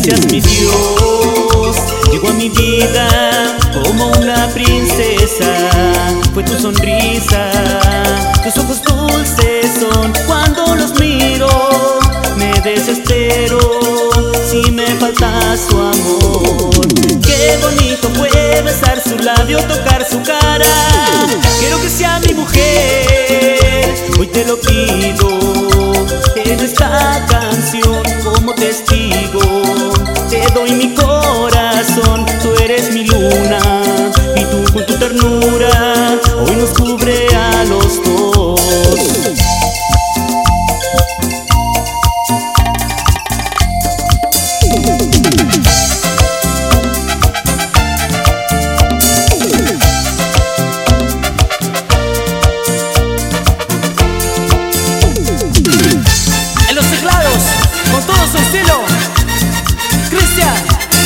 Gracias mi Dios, llegó a mi vida como una princesa. Fue tu sonrisa, tus ojos dulces son. Cuando los miro me desespero si me falta su amor. Qué bonito fue besar su labio, tocar su cara. Quiero que sea mi mujer, hoy te lo pido. En esta canción como testigo te doy mi corazón. Tú eres mi luna y tú con tu ternura hoy nos cubre a los dos. En los teclados, con todo su estilo, Cristian.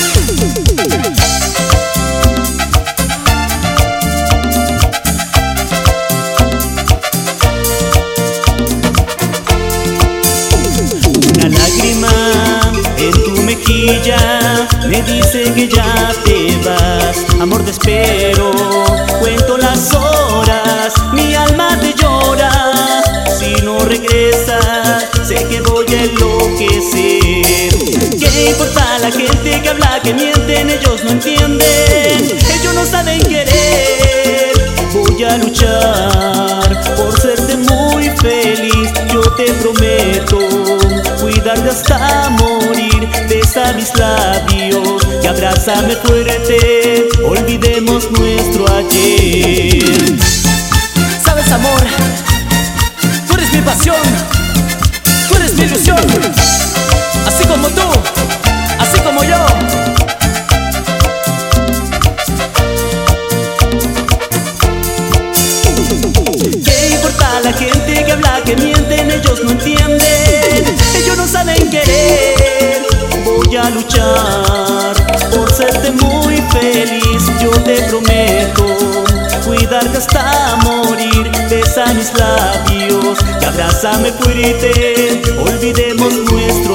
Una lágrima en tu mejilla me dice que ya te vas. Amor, te espero, cuento las horas, mi alma te llora. Si no regresas, sé que voy a enloquecer. ¿Qué importa la gente que habla, que mienten? Ellos no entienden, ellos no saben querer. Voy a luchar por serte muy feliz. Yo te prometo cuidarte hasta morir. Besa mis labios y abrázame fuerte. Olvidemos nuestro ayer. ¿Sabes, amor? Tú eres mi pasión, tú eres mi ilusión. Así como tú, así como yo. ¿Qué importa la gente que habla, que mienten? Ellos no entienden, ellos no saben querer. Voy a luchar por serte muy feliz. Yo te prometo cuidarte hasta morir. Besa mis labios y abrázame fuerte. Olvidemos nuestro